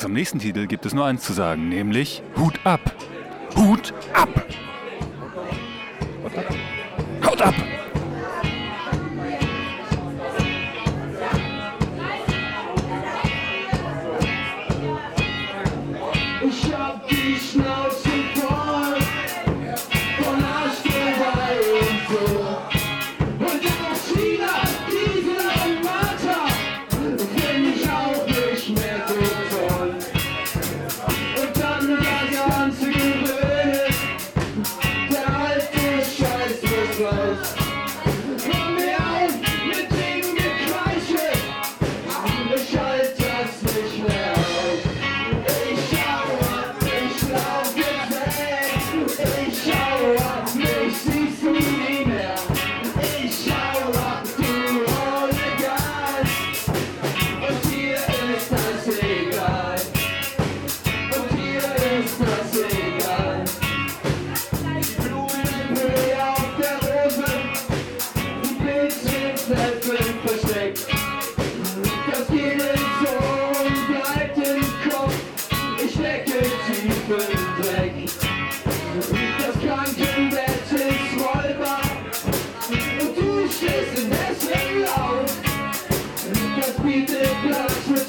Zum nächsten Titel gibt es nur eins zu sagen, nämlich Hut ab. Hut ab! Haut ab! Ich hab die Schnauze voll von Arschgeweih und so. Und auch China, Diesel und Martha find ich auch nicht mehr so toll. Und dann der ganze Gerede, der alte Scheiß muss raus. Hör mir auf mit dem Gekreische, ich halt das nicht mehr aus. Ich lauf jetzt weg, ich schau ab, mich siehst du nie mehr. Ich schau ab, du Hooligan, und dir ist das egal. Und dir ist das egal. Die Blumenhöhe auf der Rose, die Bildschirmflächen versteckt. Das geht in so und bleibt im Kopf. Ich stecke tief im Dreck. Das Krankenbett ist rollbar und du stehst in dessen Lauf. Das bietet Platz für